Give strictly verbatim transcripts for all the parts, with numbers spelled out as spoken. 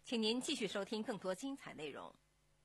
请您继续收听更多精彩内容。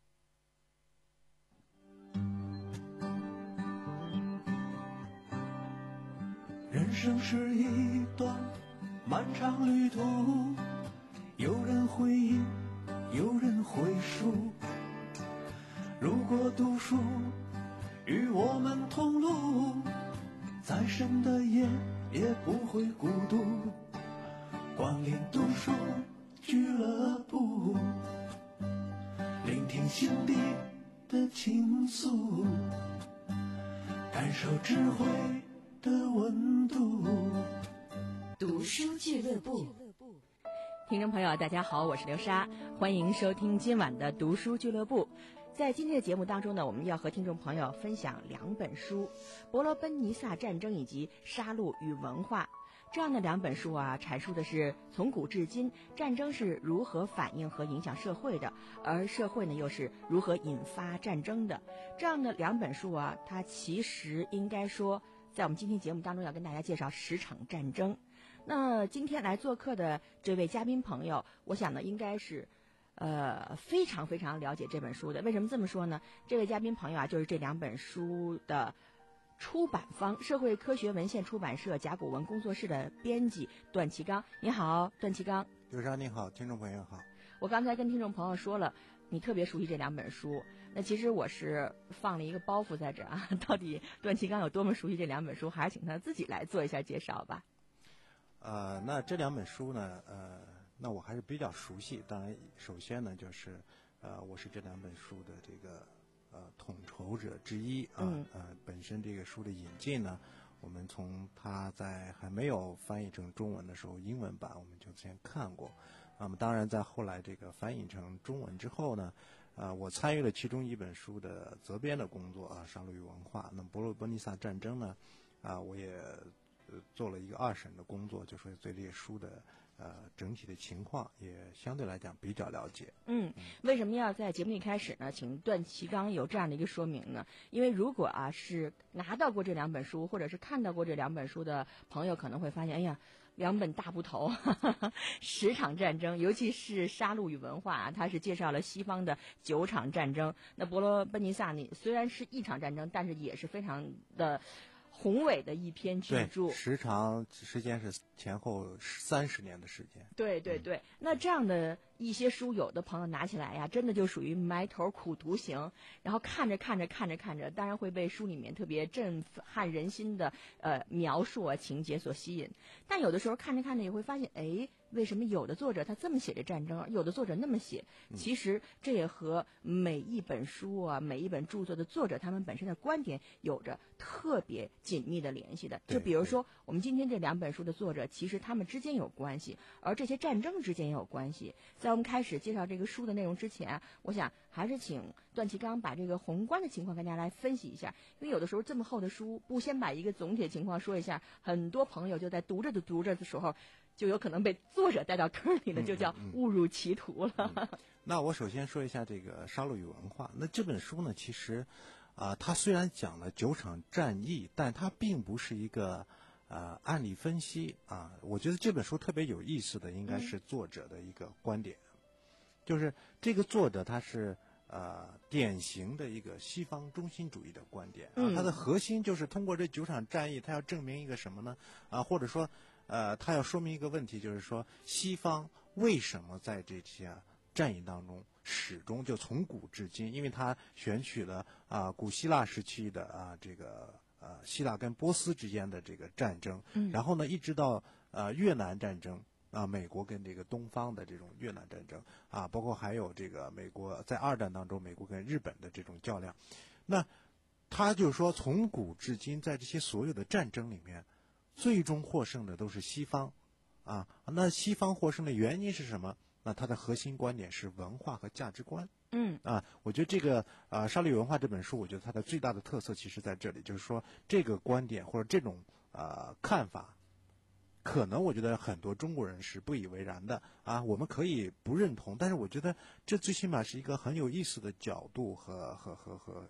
人生是一段漫长旅途，有人回忆，有人回述。如果读书与我们同路，再深的夜也不会孤独。光临读书俱乐部，聆听心底的倾诉，感受智慧的温度。 读书俱乐部，听众朋友大家好，我是刘莎，欢迎收听今晚的读书俱乐部。在今天的节目当中呢，我们要和听众朋友分享两本书，伯罗奔尼撒战争以及杀戮与文化。这样的两本书啊，阐述的是从古至今战争是如何反映和影响社会的，而社会呢又是如何引发战争的。这样的两本书啊，它其实应该说在我们今天节目当中要跟大家介绍十场战争。那今天来做客的这位嘉宾朋友，我想呢应该是呃，非常非常了解这本书的。为什么这么说呢？这位嘉宾朋友啊，就是这两本书的出版方，社会科学文献出版社甲骨文工作室的编辑段其刚。你好，段其刚。 刘莎你好，听众朋友好。 我刚才跟听众朋友说了，你特别熟悉这两本书。那其实我是放了一个包袱在这儿啊，到底段其刚有多么熟悉这两本书，还是请他自己来做一下介绍吧。 呃，那这两本书呢，呃。那我还是比较熟悉，当然，首先呢，就是呃，我是这两本书的这个呃统筹者之一啊。嗯、呃，本身这个书的引进呢，我们从它在还没有翻译成中文的时候，英文版我们就先看过。那么，当然在后来这个翻译成中文之后呢，呃，我参与了其中一本书的责编的工作啊，《杀戮与文化》。那么，伯罗奔尼撒战争呢，啊、呃，我也呃做了一个二审的工作，就说对这个书的。呃，整体的情况也相对来讲比较了解。 嗯，为什么要在节目一开始呢？请段其刚有这样的一个说明呢？因为如果啊是拿到过这两本书，或者是看到过这两本书的朋友，可能会发现，哎呀，两本大部头，哈哈哈，十场战争，尤其是杀戮与文化啊，它是介绍了西方的九场战争。那伯罗奔尼撒呢，虽然是一场战争，但是也是非常的宏伟的一篇巨著， 时长时间是前后三十年的时间。 对对对、嗯，那这样的一些书，有的朋友拿起来呀，真的就属于埋头苦读型，然后看着看着看着看着，当然会被书里面特别震撼人心的呃描述啊情节所吸引。但有的时候看着看着也会发现，哎，为什么有的作者他这么写这战争，有的作者那么写？其实这也和每一本书啊、每一本著作的作者他们本身的观点有着特别紧密的联系的。就比如说我们今天这两本书的作者，其实他们之间有关系，而这些战争之间也有关系。在我们开始介绍这个书的内容之前，我想还是请段其刚把这个宏观的情况跟大家来分析一下。因为有的时候这么厚的书，不先把一个总体的情况说一下，很多朋友就在读着的读着的时候，就有可能被作者带到坑里了，就叫误入歧途了。嗯嗯嗯、那我首先说一下这个《杀戮与文化》。那这本书呢，其实啊、呃，它虽然讲了九场战役，但它并不是一个呃案例分析啊。我觉得这本书特别有意思的，应该是作者的一个观点，嗯、就是这个作者他是呃典型的一个西方中心主义的观点啊。它的核心就是通过这九场战役，他要证明一个什么呢？啊，或者说呃，他要说明一个问题，就是说西方为什么在这些战役当中始终就从古至今，因为他选取了啊、呃、古希腊时期的啊这个呃希腊跟波斯之间的这个战争，嗯，然后呢一直到呃越南战争啊，美国跟这个东方的这种越南战争啊，包括还有这个美国在二战当中美国跟日本的这种较量，那他就是说从古至今在这些所有的战争里面，最终获胜的都是西方啊。那西方获胜的原因是什么？那它的核心观点是文化和价值观。 嗯啊，我觉得这个啊《杀戮与文化》这本书，我觉得它的最大的特色其实在这里，就是说这个观点或者这种啊看法，可能我觉得很多中国人是不以为然的啊，我们可以不认同，但是我觉得这最起码是一个很有意思的角度和和和和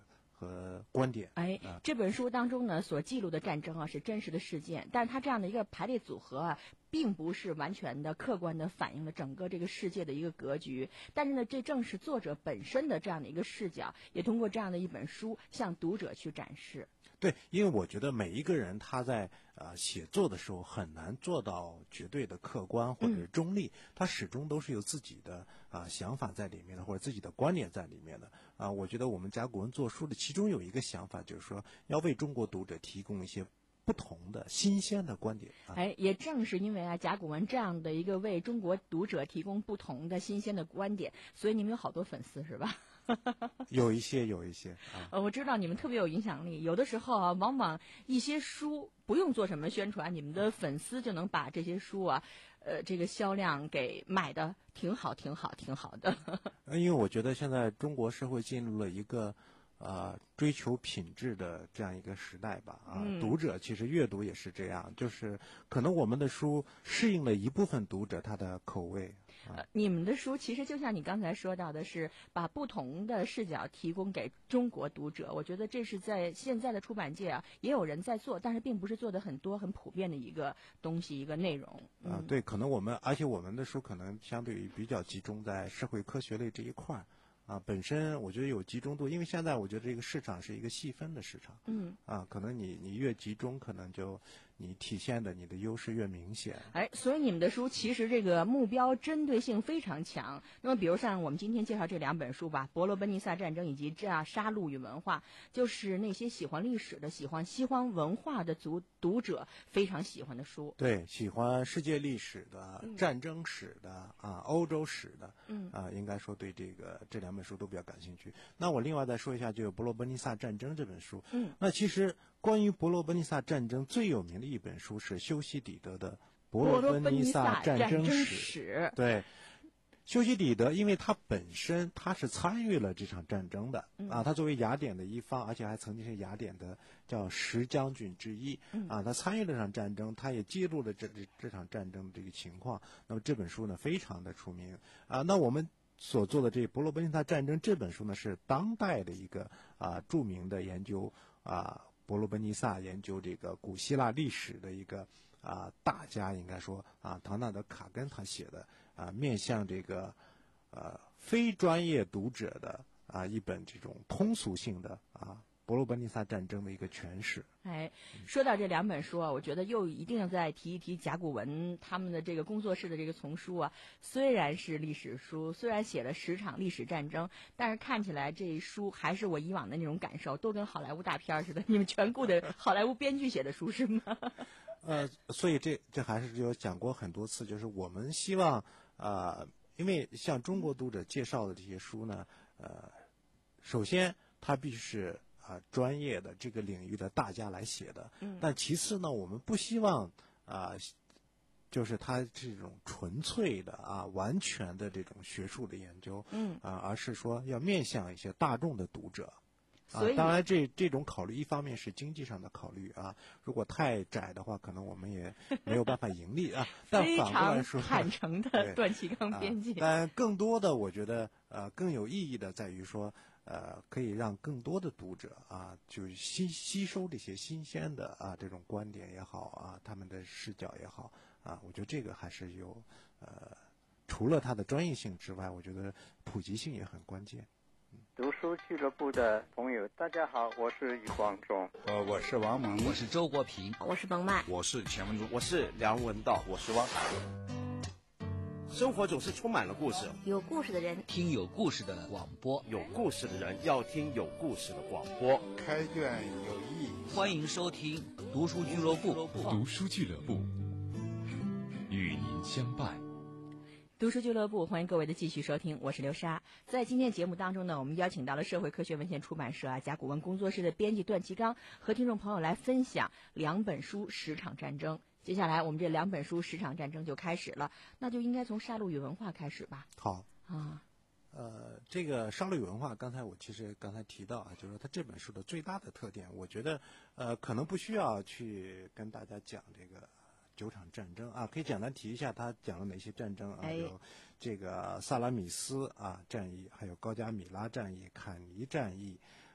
和观点。 哎， 啊、 这本书当中呢所记录的战争啊是真实的事件，但是它这样的一个排列组合啊，并不是完全的客观的反映了整个这个世界的一个格局。但是呢，这正是作者本身的这样的一个视角，也通过这样的一本书向读者去展示。 对，因为我觉得每一个人他在呃写作的时候很难做到绝对的客观或者是中立，嗯、他始终都是有自己的啊、呃、想法在里面的，或者自己的观点在里面的啊、呃。我觉得我们甲骨文做书的其中有一个想法，就是说要为中国读者提供一些不同的新鲜的观点。啊、 哎，也正是因为啊甲骨文这样的一个为中国读者提供不同的新鲜的观点，所以你们有好多粉丝是吧？ 有一些，有一些啊。 呃，我知道你们特别有影响力，有的时候啊，往往一些书不用做什么宣传，你们的粉丝就能把这些书啊，呃，这个销量给买的挺好，挺好，挺好的。 因为我觉得现在中国社会进入了一个呃追求品质的这样一个时代吧，啊， 嗯、 读者其实阅读也是这样，就是可能我们的书适应了一部分读者他的口味。 呃，你们的书其实就像你刚才说到的，是把不同的视角提供给中国读者。我觉得这是在现在的出版界啊，也有人在做，但是并不是做的很多、很普遍的一个东西、一个内容。 嗯、啊，对，可能我们，而且我们的书可能相对于比较集中在社会科学类这一块。啊，本身我觉得有集中度，因为现在我觉得这个市场是一个细分的市场。 嗯。 啊，可能你你越集中，可能就你体现的你的优势越明显。 哎，所以你们的书其实这个目标针对性非常强。那么，比如像我们今天介绍这两本书吧，《伯罗奔尼撒战争》以及《这样杀戮与文化》，就是那些喜欢历史的、喜欢西方文化的读读者非常喜欢的书。 对，喜欢世界历史的、嗯、战争史的啊、欧洲史的， 嗯啊，应该说对这个这两本书都比较感兴趣。那我另外再说一下，就有《伯罗奔尼撒战争》这本书。 嗯， 那其实关于伯罗奔尼撒战争最有名的一本书是修昔底德的《伯罗奔尼撒战争史》。 史对，修昔底德，因为他本身他是参与了这场战争的、 嗯、 啊，他作为雅典的一方，而且还曾经是雅典的叫十将军之一、 嗯、 啊，他参与了这场战争，他也记录了这这这场战争的这个情况。那么这本书呢，非常的出名啊。那我们所做的这《伯罗奔尼撒战争》这本书呢，是当代的一个啊著名的研究啊伯罗奔尼撒研究这个古希腊历史的一个啊大家，应该说啊唐纳德卡根他写的啊面向这个呃非专业读者的啊一本这种通俗性的啊伯罗奔尼撒战争的一个诠释。 哎，说到这两本书啊，我觉得又一定要再提一提甲骨文他们的这个工作室的这个丛书啊。虽然是历史书，虽然写了十场历史战争，但是看起来这一书还是我以往的那种感受，都跟好莱坞大片似的。你们全雇的好莱坞编剧写的书是吗？ 呃，所以这这还是有讲过很多次，就是我们希望呃，因为向中国读者介绍的这些书呢，呃，首先它必须是啊、呃，专业的这个领域的大家来写的。 嗯。 但其次呢，我们不希望啊、呃，就是它这种纯粹的啊、完全的这种学术的研究。 嗯。 啊、呃，而是说要面向一些大众的读者。 所以啊，当然这这种考虑，一方面是经济上的考虑啊，如果太窄的话，可能我们也没有办法盈利啊。但反过来说， 非常坦诚的段祺刚编辑。 啊、但更多的，我觉得呃更有意义的在于说，呃，可以让更多的读者啊，就吸吸收这些新鲜的啊这种观点也好啊，他们的视角也好啊，我觉得这个还是有呃，除了它的专业性之外，我觉得普及性也很关键。 读书俱乐部的朋友，大家好，我是余光中。 呃，我是王蒙， 我是周国平， 我是冯曼， 我是钱文忠， 我是梁文道，我是汪海。生活总是充满了故事， 有故事的人听有故事的广播， 有故事的人要听有故事的广播。 开卷有益， 欢迎收听读书俱乐部。 读书俱乐部与您相伴。 读书俱乐部，欢迎各位的继续收听，我是刘莎。在今天节目当中呢，我们邀请到了社会科学文献出版社啊甲骨文工作室的编辑段祺刚，和听众朋友来分享两本书《十场战争》。接下来我们这两本书《十场战争》就开始了，那就应该从杀戮与文化开始吧。 好啊， 呃，这个杀戮与文化，刚才我其实刚才提到啊，就是说它这本书的最大的特点，我觉得呃可能不需要去跟大家讲这个九场战争啊，可以简单提一下他讲了哪些战争啊？ 哎、 有这个萨拉米斯啊战役，还有高加米拉战役、坎尼战役，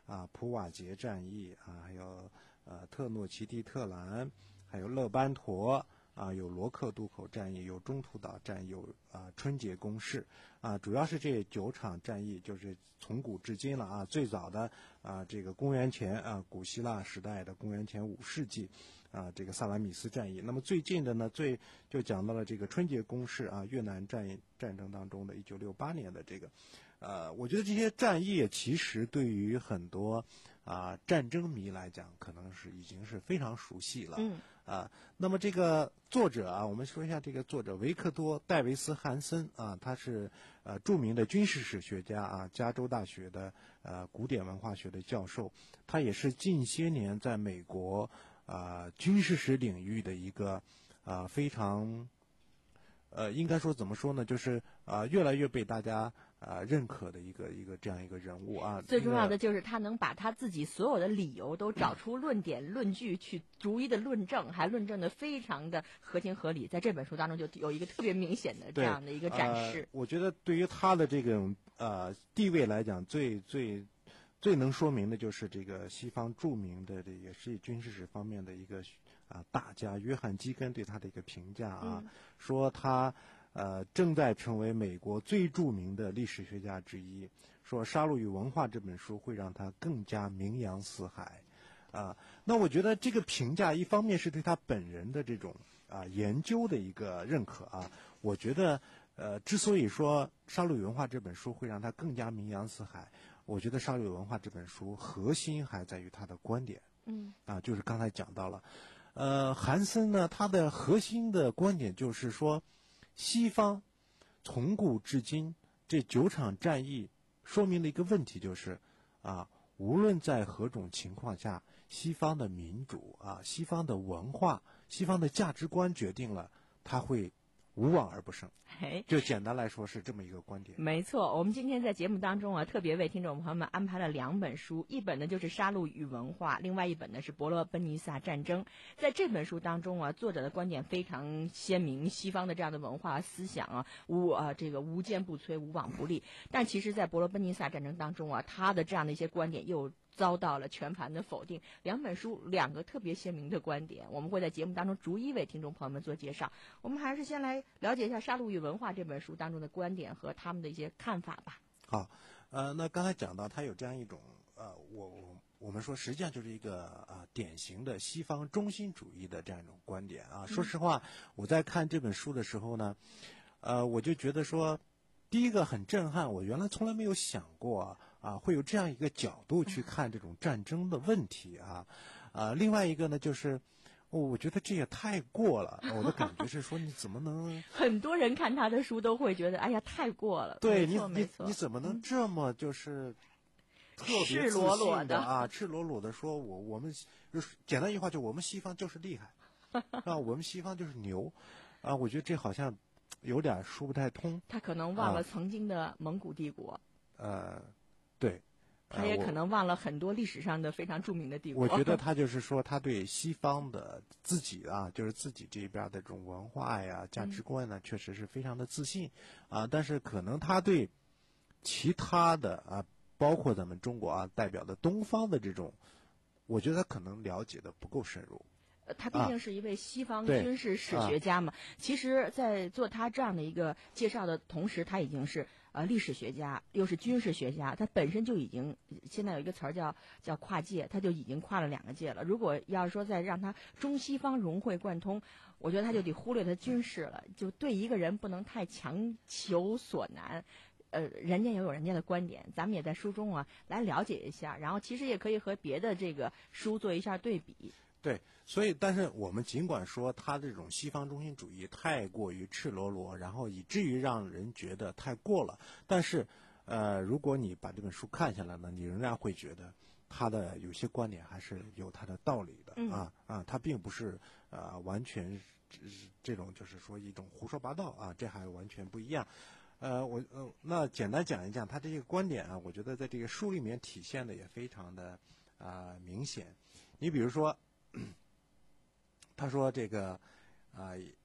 啊普瓦捷战役啊，还有呃特诺奇蒂特兰，还有勒班陀。啊，有罗克渡口战役，有中途岛战役，有啊春节攻势，啊，主要是这九场战役，就是从古至今了啊。最早的啊，这个公元前啊古希腊时代的公元前五世纪，啊这个萨拉米斯战役。那么最近的呢，最就讲到了这个春节攻势啊，越南战战争当中的一九六八年的这个，呃，我觉得这些战役其实对于很多啊战争迷来讲，可能是已经是非常熟悉了。 嗯。 啊，那么这个作者啊，我们说一下这个作者维克多·戴维斯·汉森啊，他是呃著名的军事史学家啊，加州大学的呃古典文化学的教授，他也是近些年在美国啊、呃、军事史领域的一个啊、呃、非常呃应该说怎么说呢，就是啊、呃、越来越被大家啊、呃、认可的一个一个这样一个人物啊。 最重要的就是他能把他自己所有的理由都找出论点、论据去逐一的论证，还论证的非常的合情合理。在这本书当中就有一个特别明显的这样的一个展示。 呃、我觉得对于他的这种呃地位来讲，最最最能说明的就是这个西方著名的这也是军事史方面的一个啊大家约翰基根对他的一个评价啊， 嗯、 说他呃正在成为美国最著名的历史学家之一，说《杀戮与文化》这本书会让他更加名扬四海啊。那我觉得这个评价一方面是对他本人的这种啊研究的一个认可啊，我觉得呃之所以说《杀戮与文化》这本书会让他更加名扬四海，我觉得《杀戮与文化》这本书核心还在于他的观点， 嗯， 啊，就是刚才讲到了，呃，韩森呢，他的核心的观点就是说，西方从古至今这九场战役说明了一个问题，就是啊，无论在何种情况下，西方的民主啊，西方的文化，西方的价值观决定了他会无往而不胜。就简单来说是这么一个观点。 没错，我们今天在节目当中啊，特别为听众朋友们安排了两本书，一本呢就是《杀戮与文化》，另外一本呢是《伯罗奔尼撒战争》。在这本书当中啊，作者的观点非常鲜明，西方的这样的文化思想啊，无啊这个无坚不摧，无往不利。但其实，在伯罗奔尼撒战争当中啊，他的这样的一些观点又遭到了全盘的否定。两本书，两个特别鲜明的观点，我们会在节目当中逐一为听众朋友们做介绍。我们还是先来了解一下《杀戮与文化》这本书当中的观点和他们的一些看法吧。 好，呃，那刚才讲到，它有这样一种呃，我我我们说实际上就是一个啊、呃、典型的西方中心主义的这样一种观点啊。说实话，我在看这本书的时候呢，呃，我就觉得说，第一个很震撼，我原来从来没有想过啊，会有这样一个角度去看这种战争的问题啊。啊，另外一个呢，就是哦，我觉得这也太过了。我的感觉是说，你怎么能？ 很多人看他的书都会觉得，哎呀，太过了。 对你， 你你怎么能这么就是特别赤裸裸的啊，赤裸裸的说我我们简单一句话就我们西方就是厉害啊，我们西方就是牛啊，我觉得这好像有点说不太通。 他可能忘了曾经的蒙古帝国。 啊、呃，对。 他也可能忘了很多历史上的非常著名的帝国。 我觉得他就是说，他对西方的自己啊，就是自己这边的这种文化呀、价值观呢，嗯、确实是非常的自信啊。但是可能他对其他的啊，包括咱们中国啊代表的东方的这种，我觉得他可能了解的不够深入。 他毕竟是一位西方军事史学家嘛， 啊、 其实在做他这样的一个介绍的同时，他已经是呃历史学家，又是军事学家，他本身就已经现在有一个词儿叫叫跨界，他就已经跨了两个界了。如果要是说再让他中西方融会贯通，我觉得他就得忽略他军事了，就对一个人不能太强求所难。呃，人家也有人家的观点，咱们也在书中啊来了解一下，然后其实也可以和别的这个书做一下对比。 对，所以，但是我们尽管说他这种西方中心主义太过于赤裸裸，然后以至于让人觉得太过了，但是，呃，如果你把这本书看下来呢，你仍然会觉得他的有些观点还是有他的道理的、 嗯、 啊啊，他并不是呃完全这种就是说一种胡说八道啊，这还完全不一样。呃，我呃，那简单讲一讲他这个观点啊，我觉得在这个书里面体现的也非常的啊、呃、明显。你比如说。他说：“这个啊、呃，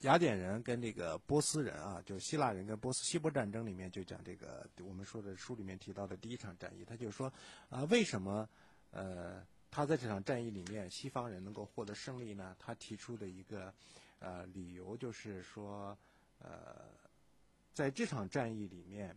雅典人跟这个波斯人啊，就是希腊人跟波斯希波战争里面就讲这个我们说的书里面提到的第一场战役，他就说啊，为什么呃他在这场战役里面西方人能够获得胜利呢？他提出的一个呃理由就是说呃在这场战役里面，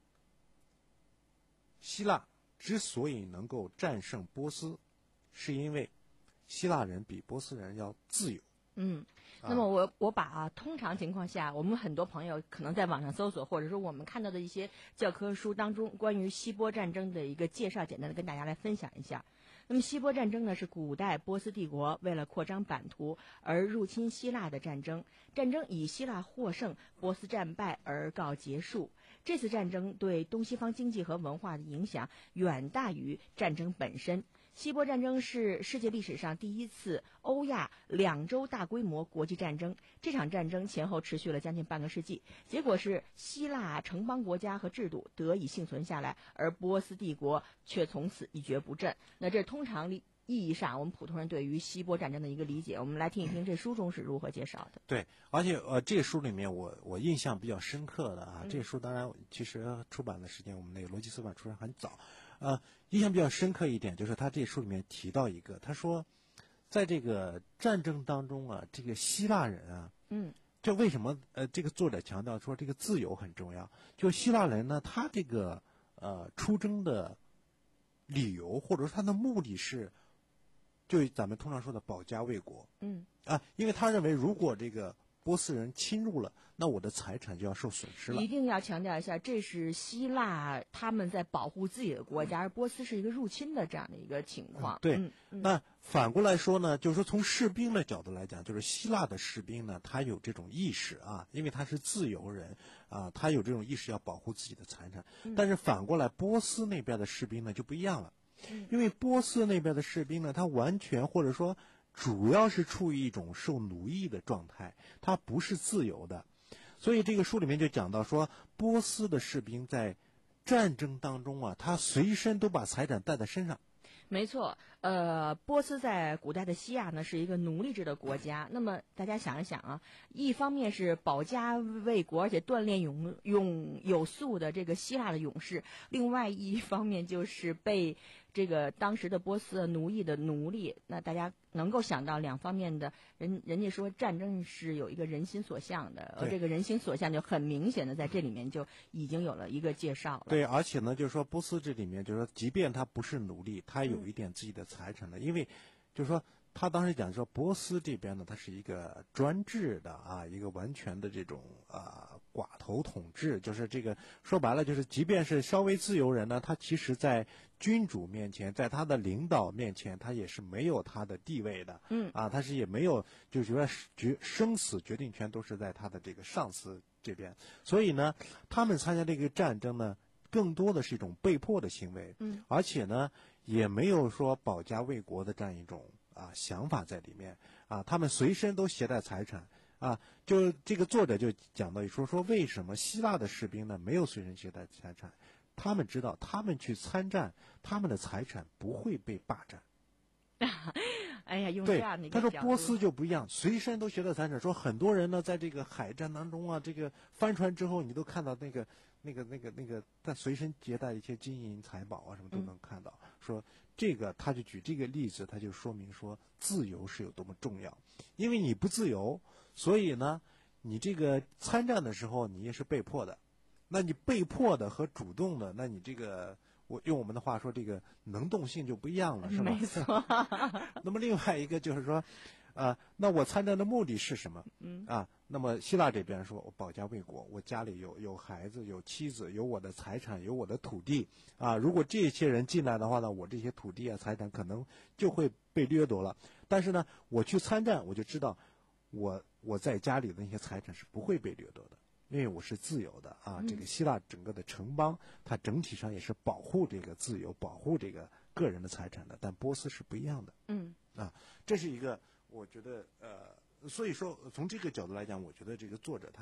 希腊之所以能够战胜波斯，是因为希腊人比波斯人要自由。 嗯，那么我我把、啊、通常情况下，我们很多朋友可能在网上搜索，或者说我们看到的一些教科书当中关于希波战争的一个介绍，简单的跟大家来分享一下。那么希波战争呢，是古代波斯帝国为了扩张版图而入侵希腊的战争，战争以希腊获胜、波斯战败而告结束。这次战争对东西方经济和文化的影响远大于战争本身。希波战争是世界历史上第一次欧亚两洲大规模国际战争，这场战争前后持续了将近半个世纪，结果是希腊城邦国家和制度得以幸存下来，而波斯帝国却从此一蹶不振。那这通常意义上我们普通人对于希波战争的一个理解，我们来听一听这书中是如何介绍的。 对，而且呃，这个书里面我我印象比较深刻的啊，嗯、这个书当然其实出版的时间我们那个逻辑思版出版很早，呃，印象比较深刻一点就是他这书里面提到一个，他说，在这个战争当中啊，这个希腊人啊， 嗯， 就为什么呃这个作者强调说这个自由很重要？就希腊人呢，他这个呃出征的理由或者说他的目的是。就咱们通常说的保家卫国， 嗯啊，因为他认为如果这个波斯人侵入了，那我的财产就要受损失了。 一定要强调一下，这是希腊他们在保护自己的国家，而波斯是一个入侵的这样的一个情况。 嗯、对、 嗯嗯， 那反过来说呢，就是说从士兵的角度来讲，就是希腊的士兵呢，他有这种意识啊，因为他是自由人啊，他有这种意识要保护自己的财产。 嗯、 但是反过来，波斯那边的士兵呢就不一样了。因为波斯那边的士兵呢，他完全或者说主要是处于一种受奴役的状态，他不是自由的。所以这个书里面就讲到说，波斯的士兵在战争当中啊，他随身都把财产带在身上。 没错，呃，波斯在古代的西亚呢是一个奴隶制的国家。那么大家想一想啊，一方面是保家卫国，而且锻炼勇勇有素的这个希腊的勇士；另外一方面就是被这个当时的波斯奴役的奴隶。那大家能够想到两方面的人，人家说战争是有一个人心所向的，而这个人心所向就很明显的在这里面就已经有了一个介绍了。 对，而且呢，就是说波斯这里面就是说，即便他不是奴隶，他有一点自己的财产的，嗯、因为就是说他当时讲说波斯这边呢，它是一个专制的啊，一个完全的这种啊寡头统治，就是这个说白了就是即便是稍微自由人呢，他其实在君主面前，在他的领导面前，他也是没有他的地位的。 嗯啊，他是也没有，就是说决生死决定权都是在他的这个上司这边，所以呢，他们参加这个战争呢，更多的是一种被迫的行为。 嗯， 而且呢，也没有说保家卫国的这样一种啊想法在里面啊，他们随身都携带财产啊，就这个作者就讲到说说为什么希腊的士兵呢没有随身携带财产，他们知道他们去参战，他们的财产不会被霸占。 哎呀，用这样的一个对，他说波斯就不一样，随身都携带财产。说很多人呢，在这个海战当中啊，这个翻船之后，你都看到那个、那个、那个、那个，在随身携带一些金银财宝啊，什么都能看到。嗯、说这个，他就举这个例子，他就说明说自由是有多么重要。因为你不自由，所以呢，你这个参战的时候，你也是被迫的。那你被迫的和主动的，那你这个。我用我们的话说，这个能动性就不一样了，是吧？ 没错。 那么另外一个就是说，啊，那我参战的目的是什么？ 嗯啊，那么希腊这边说，我保家卫国，我家里有有孩子，有妻子，有我的财产，有我的土地啊。如果这些人进来的话呢，我这些土地啊、财产可能就会被掠夺了。但是呢，我去参战，我就知道我我在家里的那些财产是不会被掠夺的。因为我是自由的啊，这个希腊整个的城邦，它整体上也是保护这个自由、保护这个个人的财产的，但波斯是不一样的。 嗯， 啊，这是一个我觉得呃，所以说从这个角度来讲，我觉得这个作者他的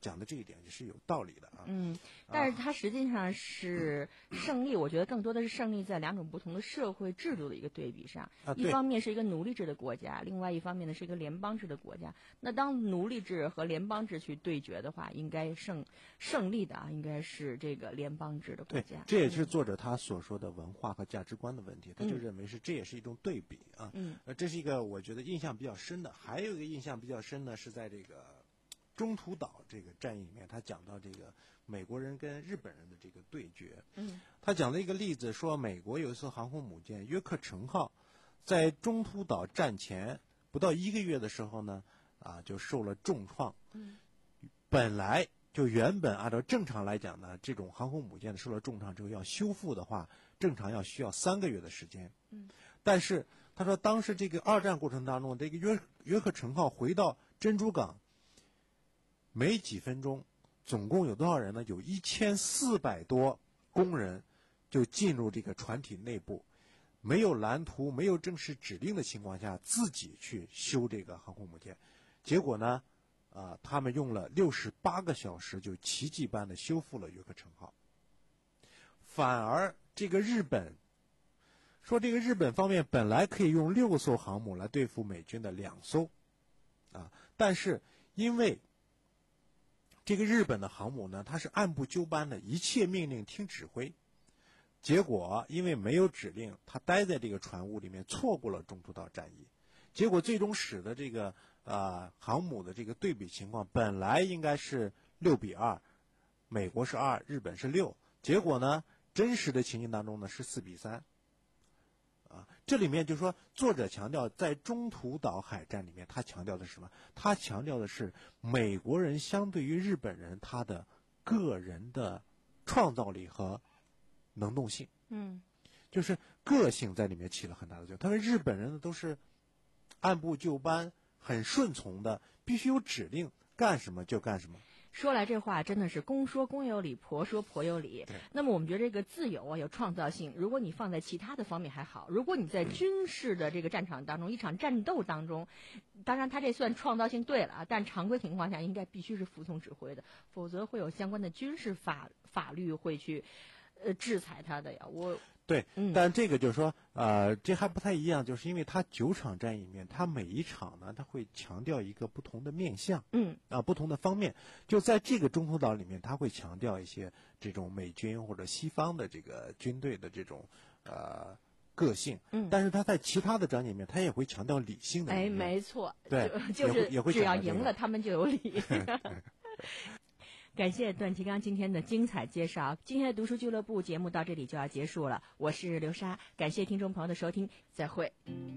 讲的这一点是有道理的啊。 嗯，但是它实际上是胜利，我觉得更多的是胜利在两种不同的社会制度的一个对比上。 啊、 一方面是一个奴隶制的国家，另外一方面呢是一个联邦制的国家。那当奴隶制和联邦制去对决的话，应该胜胜利的啊，应该是这个联邦制的国家。 对，这也是作者他所说的文化和价值观的问题，他就认为是这也是一种对比啊。 嗯， 呃，这是一个我觉得印象比较深的。还有一个印象比较深呢，是在这个中途岛这个战役里面，他讲到这个美国人跟日本人的这个对决。 嗯， 他讲了一个例子，说美国有一艘航空母舰约克城号，在中途岛战前不到一个月的时候呢，啊，就受了重创。 嗯， 本来就原本按照正常来讲呢，这种航空母舰受了重创之后要修复的话，正常要需要三个月的时间。 嗯， 但是他说当时这个二战过程当中，这个约约克城号回到珍珠港没几分钟，总共有多少人呢？有一千四百多工人就进入这个船体内部，没有蓝图、没有正式指令的情况下，自己去修这个航空母舰。结果呢，啊、呃，他们用了六十八个小时，就奇迹般的修复了约克城号。反而这个日本说，这个日本方面本来可以用六艘航母来对付美军的两艘，啊，但是因为这个日本的航母呢，它是按部就班的，一切命令听指挥。结果因为没有指令，他待在这个船坞里面，错过了中途岛战役。结果最终使得这个呃航母的这个对比情况，本来应该是六比二，美国是二，日本是六。结果呢，真实的情境当中呢是四比三。啊，这里面就说作者强调，在中途岛海战里面，他强调的是什么？他强调的是美国人相对于日本人他的个人的创造力和能动性。 嗯， 就是个性在里面起了很大的作用。他说日本人呢都是按部就班，很顺从的，必须有指令，干什么就干什么。 说来这话真的是公说公有理，婆说婆有理。那么我们觉得这个自由啊，有创造性，如果你放在其他的方面还好，如果你在军事的这个战场当中，一场战斗当中，当然他这算创造性对了啊，但常规情况下应该必须是服从指挥的，否则会有相关的军事法法律会去呃制裁他的呀。我对， 嗯， 但这个就是说，呃，这还不太一样，就是因为它九场战役里面，它每一场呢，它会强调一个不同的面向， 嗯， 啊，不同的方面。就在这个中途岛里面，它会强调一些这种美军或者西方的这个军队的这种呃个性， 嗯， 但是它在其他的章节里面，它也会强调理性的。 哎，没错， 对， 就就是也会只要赢了，他们就有理。感谢段其刚今天的精彩介绍。今天的读书俱乐部节目到这里就要结束了，我是刘莎，感谢听众朋友的收听，再会。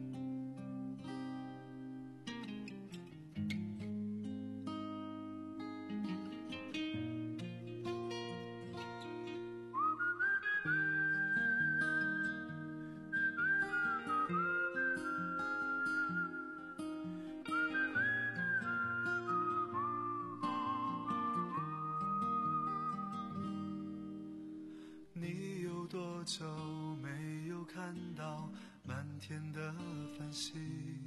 多久没有看到满天的繁星？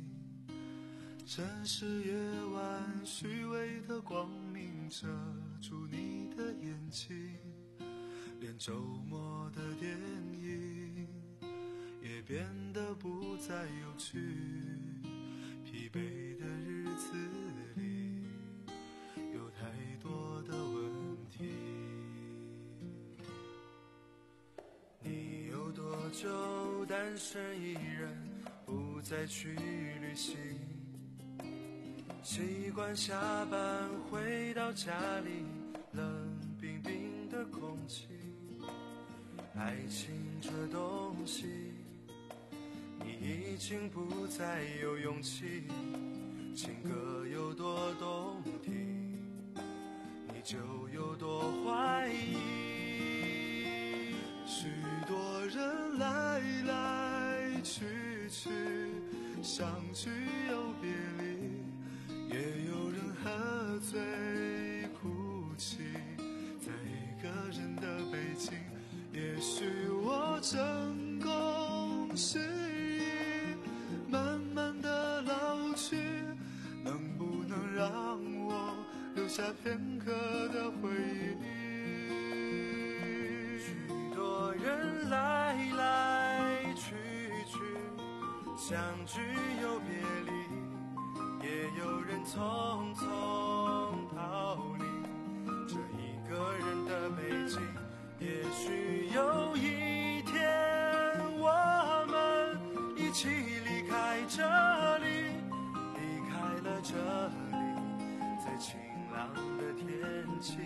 城市夜晚虚伪的光明遮住你的眼睛，连周末的电影也变得不再有趣。疲惫的日子里有太多的问题。你有多久单身一人，不再去旅行？习惯下班回到家里，冷冰冰的空气。爱情这东西，你已经不再有勇气。情歌有多动听，你就有多怀疑。许多人来来去去，相聚又别离，也有人喝醉哭泣，在一个人的北京。也许我成功失意，慢慢的老去，能不能让我留下下片刻的回忆。许多人来来去去，相聚又别离，也有人匆匆逃离。这一个人的北京，也许有一天我们一起离开这里，离开了这里，在晴朗的天气。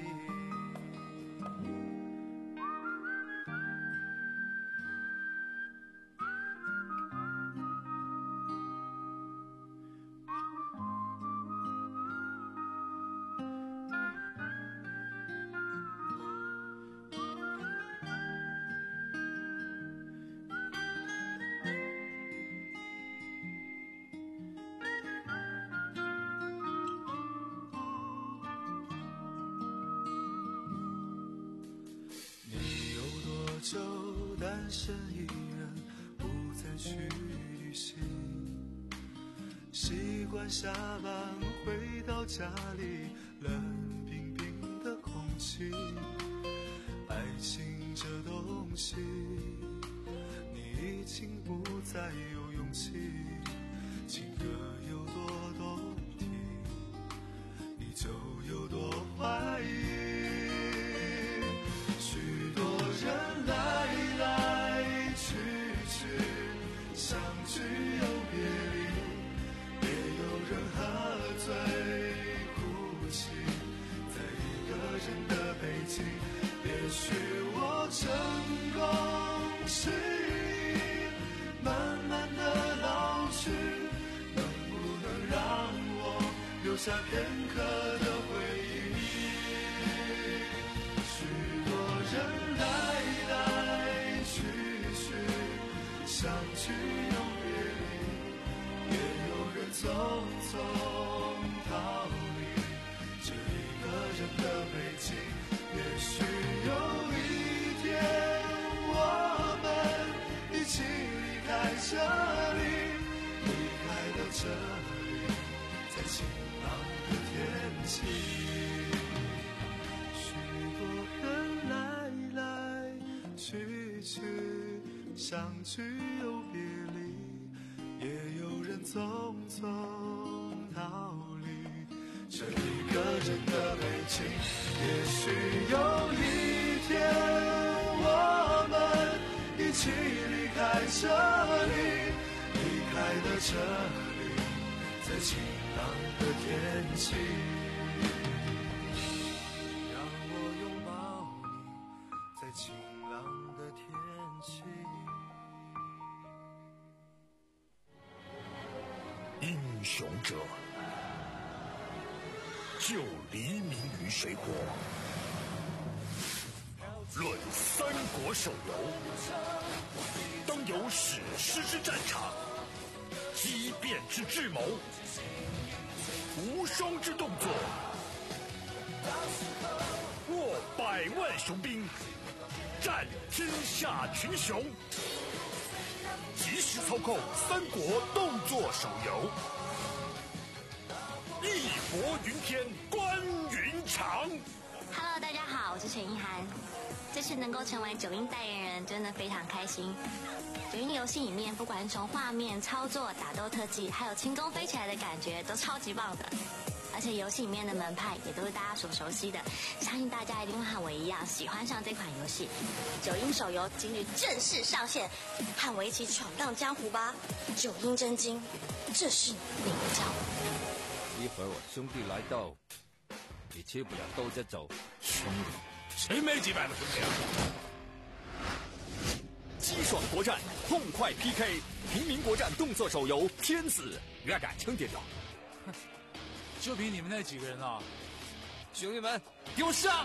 就单身一人，不再去旅行，习惯下班回到家里，冷冰冰的空气。爱情这东西，你已经不再有勇气。情歌有多动听，你就有多怀疑。许多人来来去去，相聚又别离，也有人喝醉哭泣，在一个人的北京。也许我成功失意，慢慢的老去，能不能让我留下片刻的回忆？许多人来来去去，相聚又别离，也有人匆匆逃离。这一个人的北京，也许有一天我们一起离开这里，离开了这里，在晴朗的天气。许多人来来去去，相聚又别离，也有人匆匆逃离。这一个人的北京，也许有一天我们一起离开这里，离开了这里，在晴朗的天气。让我拥抱你，在晴朗的天气。 英雄者就黎明于水火。论三国手游，当有史诗之战场，激变之智谋，无双之动作，握百万雄兵，战天下群雄。即时操控三国动作手游，义薄云天，关云长。 Hello， 大家好，我是陈意涵。这次能够成为九阴代言人，真的非常开心。九阴的游戏里面，不管是从画面、操作、打斗特技，还有轻功飞起来的感觉，都超级棒的。而且游戏里面的门派也都是大家所熟悉的，相信大家一定会和我一样喜欢上这款游戏。九阴手游今日正式上线，和我一起闯荡江湖吧！九阴真经，这是领教。 一会儿我兄弟来到，你吃不了兜着走。 兄弟，谁没几百个兄弟啊？ 激爽国战，痛快 P K， 平民国战动作手游《天子》， 别敢轻点到。 就凭你们那几个人啊！ 兄弟们，给我上！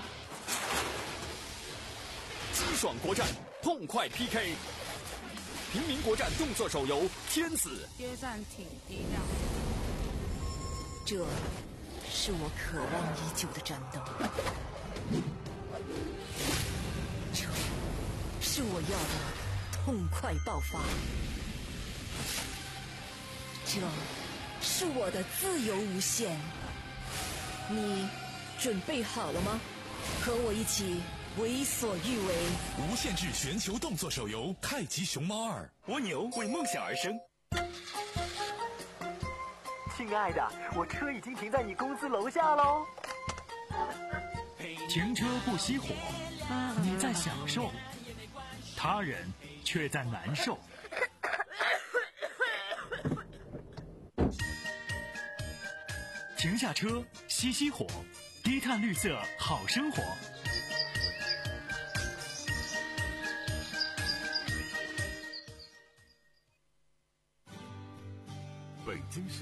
激爽国战，痛快 P K， 平民国战动作手游《天子》。 约战挺低调。 这是我渴望已久的战斗，这是我要的痛快爆发，这是我的自由无限。你准备好了吗？和我一起为所欲为。 无限制全球动作手游《太极熊猫二》，蜗牛为梦想而生。 亲爱的，我车已经停在你公司楼下喽。 停车不熄火，你在享受，他人却在难受。停下车，熄熄火，低碳绿色好生活。 北京市